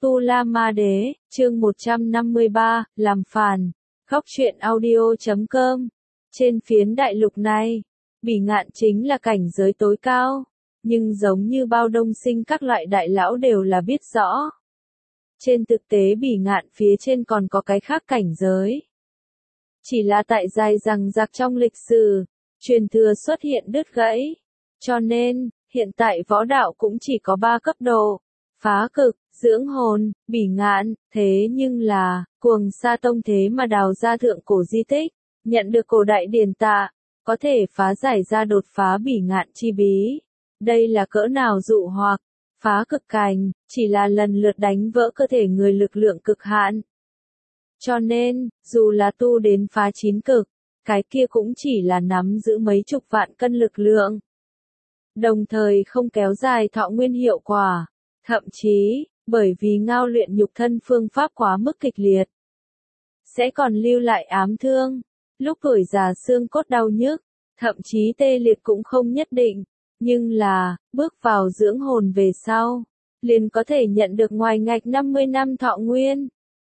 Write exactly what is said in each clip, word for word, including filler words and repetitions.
Tu La Ma Đế, chương một trăm năm mươi ba, làm phản. Góc truyện audio chấm com. Trên phiến đại lục này, Bỉ Ngạn chính là cảnh giới tối cao, nhưng giống như bao đông sinh các loại đại lão đều là biết rõ. Trên thực tế Bỉ Ngạn phía trên còn có cái khác cảnh giới. Chỉ là tại dài rằng rạc trong lịch sử, truyền thừa xuất hiện đứt gãy. Cho nên, hiện tại võ đạo cũng chỉ có ba cấp độ. Phá cực, dưỡng hồn, Bỉ Ngạn, thế nhưng là, Cuồng Sa Tông thế mà đào ra thượng cổ di tích, nhận được cổ đại điển tạ, có thể phá giải ra đột phá Bỉ Ngạn chi bí. Đây là cỡ nào dụ hoặc, phá cực cảnh, chỉ là lần lượt đánh vỡ cơ thể người lực lượng cực hạn. Cho nên, dù là tu đến phá chín cực, cái kia cũng chỉ là nắm giữ mấy chục vạn cân lực lượng. Đồng thời không kéo dài thọ nguyên hiệu quả. Thậm chí, bởi vì ngao luyện nhục thân phương pháp quá mức kịch liệt, sẽ còn lưu lại ám thương, lúc tuổi già xương cốt đau nhức, thậm chí tê liệt cũng không nhất định, nhưng là, bước vào dưỡng hồn về sau, liền có thể nhận được ngoài ngạch năm mươi năm thọ nguyên.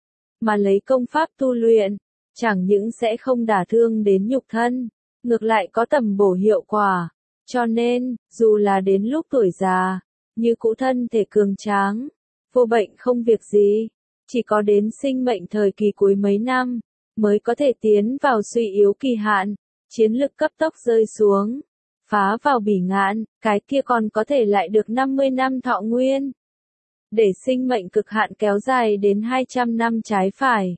Mà lấy công pháp tu luyện, chẳng những sẽ không đả thương đến nhục thân, ngược lại có tầm bổ hiệu quả, cho nên, dù là đến lúc tuổi già, như cũ thân thể cường tráng, vô bệnh không việc gì, chỉ có đến sinh mệnh thời kỳ cuối mấy năm, mới có thể tiến vào suy yếu kỳ hạn, chiến lực cấp tốc rơi xuống, phá vào Bỉ Ngạn, cái kia còn có thể lại được năm mươi năm thọ nguyên. Để sinh mệnh cực hạn kéo dài đến hai trăm năm trái phải.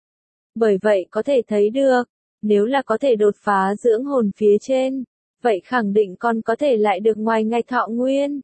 Bởi vậy có thể thấy được, nếu là có thể đột phá dưỡng hồn phía trên, vậy khẳng định còn có thể lại được ngoài ngạch thọ nguyên.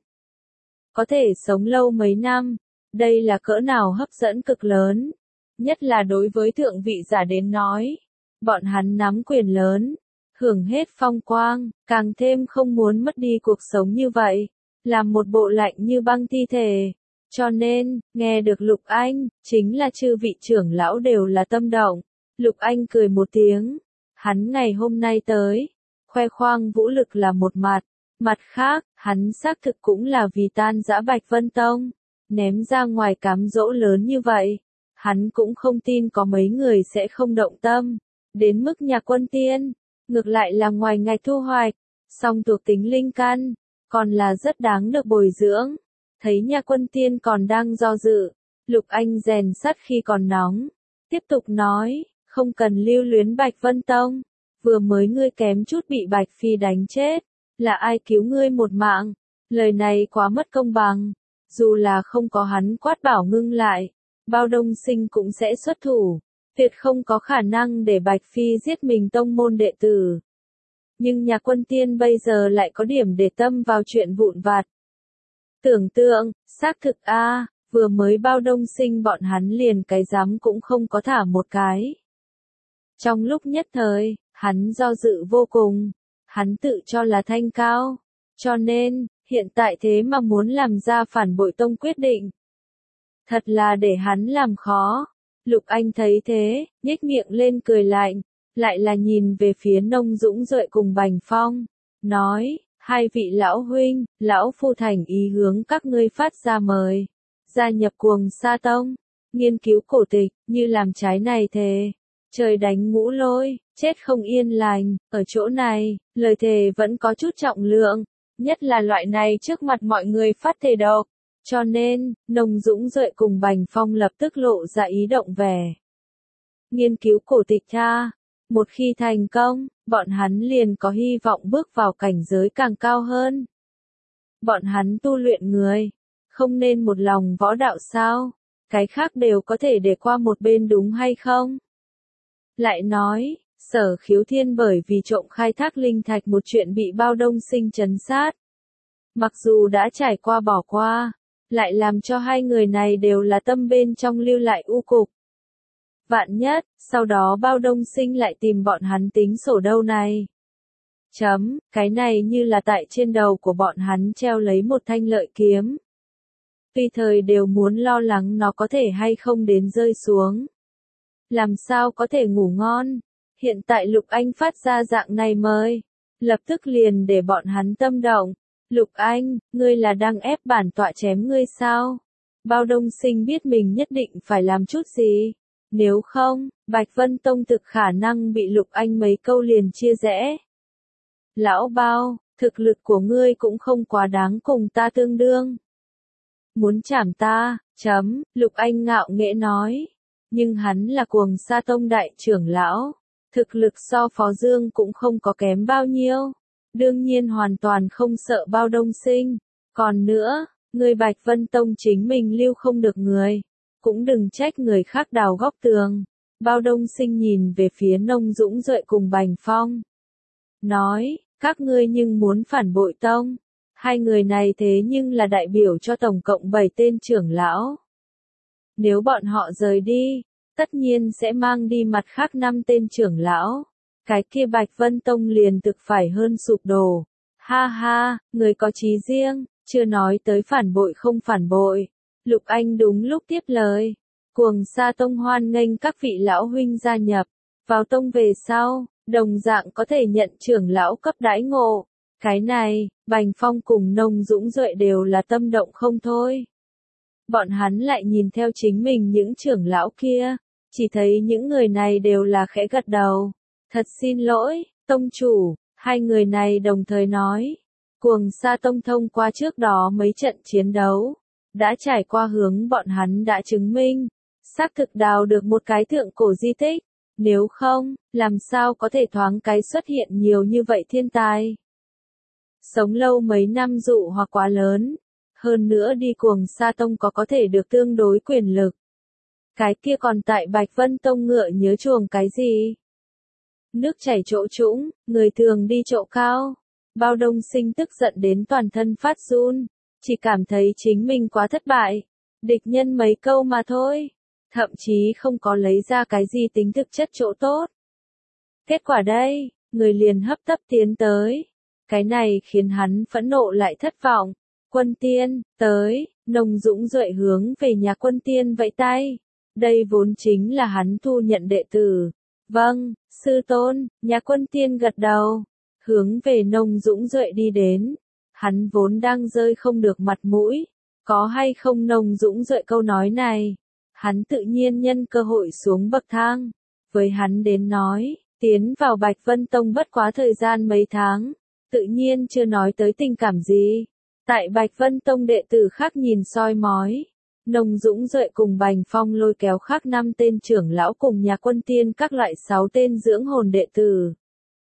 Có thể sống lâu mấy năm, đây là cỡ nào hấp dẫn cực lớn, nhất là đối với thượng vị giả đến nói, bọn hắn nắm quyền lớn, hưởng hết phong quang, càng thêm không muốn mất đi cuộc sống như vậy, làm một bộ lạnh như băng thi thể. Cho nên, nghe được Lục Anh, chính là chư vị trưởng lão đều là tâm động. Lục Anh cười một tiếng, hắn ngày hôm nay tới, khoe khoang vũ lực là một mặt. Mặt khác, hắn xác thực cũng là vì tan rã Bạch Vân Tông, ném ra ngoài cám dỗ lớn như vậy. Hắn cũng không tin có mấy người sẽ không động tâm, đến mức Nhạc Quân Tiên, ngược lại là ngoài ngạch thu hoạch, song thuộc tính linh căn, còn là rất đáng được bồi dưỡng. Thấy Nhạc Quân Tiên còn đang do dự, Lục Anh rèn sắt khi còn nóng, tiếp tục nói, không cần lưu luyến Bạch Vân Tông, vừa mới ngươi kém chút bị Bạch Phi đánh chết. Là ai cứu ngươi một mạng? Lời này quá mất công bằng. Dù là không có hắn quát bảo ngưng lại, bao đông sinh cũng sẽ xuất thủ. Tuyệt không có khả năng để Bạch Phi giết mình tông môn đệ tử. Nhưng Nhạc Quân Tiên bây giờ lại có điểm để tâm vào chuyện vụn vặt. Tưởng tượng, xác thực a, vừa mới bao đông sinh bọn hắn liền cái dám cũng không có thả một cái. Trong lúc nhất thời, hắn do dự vô cùng. Hắn tự cho là thanh cao, cho nên, hiện tại thế mà muốn làm ra phản bội tông quyết định. Thật là để hắn làm khó. Lục Anh thấy thế, nhếch miệng lên cười lạnh, lại là nhìn về phía Nông Dũng Duệ cùng Bành Phong, nói, hai vị lão huynh, lão phu thành ý hướng các ngươi phát ra mời, gia nhập Cuồng Sa Tông, nghiên cứu cổ tịch, như làm trái này thề. Trời đánh ngũ lôi, chết không yên lành, ở chỗ này, lời thề vẫn có chút trọng lượng, nhất là loại này trước mặt mọi người phát thề độc. Cho nên, Nông Dũng Duệ cùng Bành Phong lập tức lộ ra ý động vẻ. Nghiên cứu cổ tịch cha, một khi thành công, bọn hắn liền có hy vọng bước vào cảnh giới càng cao hơn. Bọn hắn tu luyện người, không nên một lòng võ đạo sao, cái khác đều có thể để qua một bên đúng hay không? Lại nói, Sở Khiếu Thiên bởi vì trộm khai thác linh thạch một chuyện bị bao đông sinh trấn sát. Mặc dù đã trải qua bỏ qua, lại làm cho hai người này đều là tâm bên trong lưu lại u cục. Vạn nhất, sau đó bao đông sinh lại tìm bọn hắn tính sổ đâu này. Chấm, cái này như là tại trên đầu của bọn hắn treo lấy một thanh lợi kiếm. Tùy thời đều muốn lo lắng nó có thể hay không đến rơi xuống. Làm sao có thể ngủ ngon? Hiện tại Lục Anh phát ra dạng này mời, lập tức liền để bọn hắn tâm động. Lục Anh, ngươi là đang ép bản tọa chém ngươi sao? Bao Đông Sinh biết mình nhất định phải làm chút gì. Nếu không, Bạch Vân Tông thực khả năng bị Lục Anh mấy câu liền chia rẽ. Lão Bao, thực lực của ngươi cũng không quá đáng cùng ta tương đương. Muốn chảm ta, chấm, Lục Anh ngạo nghễ nói. Nhưng hắn là Cuồng Sa Tông đại trưởng lão. Thực lực so Phó Dương cũng không có kém bao nhiêu. Đương nhiên hoàn toàn không sợ Bao Đông Sinh. Còn nữa, người Bạch Vân Tông chính mình lưu không được người. Cũng đừng trách người khác đào góc tường. Bao Đông Sinh nhìn về phía Nông Dũng Duệ cùng Bành Phong. Nói, các ngươi nhưng muốn phản bội tông. Hai người này thế nhưng là đại biểu cho tổng cộng bảy tên trưởng lão. Nếu bọn họ rời đi, tất nhiên sẽ mang đi mặt khác năm tên trưởng lão. Cái kia Bạch Vân Tông liền thực phải hơn sụp đổ. Ha ha, người có chí riêng, chưa nói tới phản bội không phản bội. Lục Anh đúng lúc tiếp lời. Cuồng Sa Tông hoan nghênh các vị lão huynh gia nhập. Vào tông về sau, đồng dạng có thể nhận trưởng lão cấp đãi ngộ. Cái này, Bành Phong cùng Nông Dũng Duệ đều là tâm động không thôi. Bọn hắn lại nhìn theo chính mình những trưởng lão kia. Chỉ thấy những người này đều là khẽ gật đầu. Thật xin lỗi, tông chủ, hai người này đồng thời nói. Cuồng Sa Tông thông qua trước đó mấy trận chiến đấu. Đã trải qua hướng bọn hắn đã chứng minh. Xác thực đào được một cái thượng cổ di tích. Nếu không, làm sao có thể thoáng cái xuất hiện nhiều như vậy thiên tài. Sống lâu mấy năm dụ hoặc quá lớn. Hơn nữa đi Cuồng Sa Tông có có thể được tương đối quyền lực. Cái kia còn tại Bạch Vân Tông ngựa nhớ chuồng cái gì? Nước chảy chỗ trũng, người thường đi chỗ cao. Bao Đông Sinh tức giận đến toàn thân phát run. Chỉ cảm thấy chính mình quá thất bại. Địch nhân mấy câu mà thôi. Thậm chí không có lấy ra cái gì tính thực chất chỗ tốt. Kết quả đây, người liền hấp tấp tiến tới. Cái này khiến hắn phẫn nộ lại thất vọng. Quân Tiên, tới, Nông Dũng Duệ hướng về nhà Quân Tiên vẫy tay. Đây vốn chính là hắn thu nhận đệ tử. Vâng, sư tôn, nhà Quân Tiên gật đầu. Hướng về Nông Dũng Duệ đi đến. Hắn vốn đang rơi không được mặt mũi. Có hay không Nông Dũng Duệ câu nói này. Hắn tự nhiên nhân cơ hội xuống bậc thang. Với hắn đến nói, tiến vào Bạch Vân Tông bất quá thời gian mấy tháng. Tự nhiên chưa nói tới tình cảm gì. Tại Bạch Vân Tông đệ tử khác nhìn soi mói. Nông Dũng Duệ cùng Bành Phong lôi kéo khác năm tên trưởng lão cùng nhà Quân Tiên các loại sáu tên dưỡng hồn đệ tử.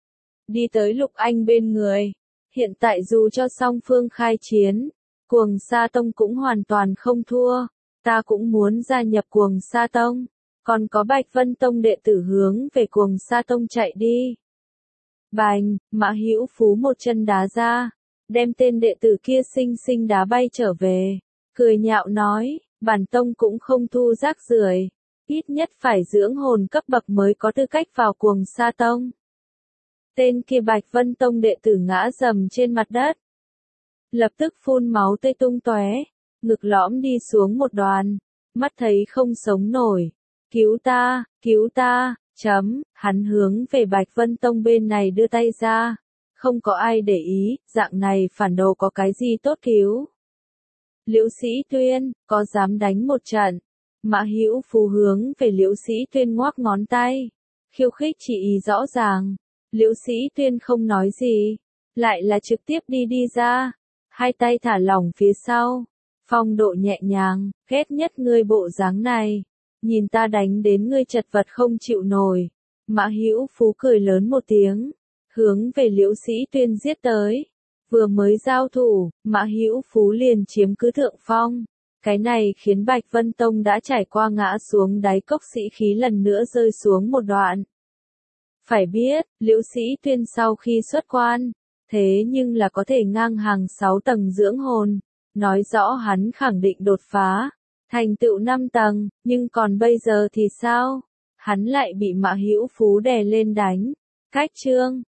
Đi tới Lục Anh bên người. Hiện tại dù cho song phương khai chiến, Cuồng Sa Tông cũng hoàn toàn không thua. Ta cũng muốn gia nhập Cuồng Sa Tông. Còn có Bạch Vân Tông đệ tử hướng về Cuồng Sa Tông chạy đi. Bành, Mã Hữu Phú một chân đá ra. Đem tên đệ tử kia xinh xinh đá bay trở về. Cười nhạo nói, bản tông cũng không thu rác rưởi. Ít nhất phải dưỡng hồn cấp bậc mới có tư cách vào Cuồng Sa Tông. Tên kia Bạch Vân Tông đệ tử ngã rầm trên mặt đất. Lập tức phun máu tươi tung tóe, ngực lõm đi xuống một đoàn, mắt thấy không sống nổi. Cứu ta, cứu ta, chấm, hắn hướng về Bạch Vân Tông bên này đưa tay ra. Không có ai để ý, dạng này phản đồ có cái gì tốt cứu. Liễu Sĩ Tuyên, có dám đánh một trận. Mã Hữu Phú hướng về Liễu Sĩ Tuyên ngoắc ngón tay. Khiêu khích chỉ ý rõ ràng. Liễu Sĩ Tuyên không nói gì. Lại là trực tiếp đi đi ra. Hai tay thả lỏng phía sau. Phong độ nhẹ nhàng, ghét nhất ngươi bộ dáng này. Nhìn ta đánh đến ngươi chật vật không chịu nổi. Mã Hữu Phú cười lớn một tiếng. Hướng về Liễu Sĩ Tuyên giết tới. Vừa mới giao thủ, Mã Hữu Phú liền chiếm cứ thượng phong. Cái này khiến Bạch Vân Tông đã trải qua ngã xuống đáy cốc sĩ khí lần nữa rơi xuống một đoạn. Phải biết, Liễu Sĩ Tuyên sau khi xuất quan, thế nhưng là có thể ngang hàng sáu tầng dưỡng hồn. Nói rõ hắn khẳng định đột phá, thành tựu năm tầng, nhưng còn bây giờ thì sao? Hắn lại bị Mã Hữu Phú đè lên đánh. Cách chương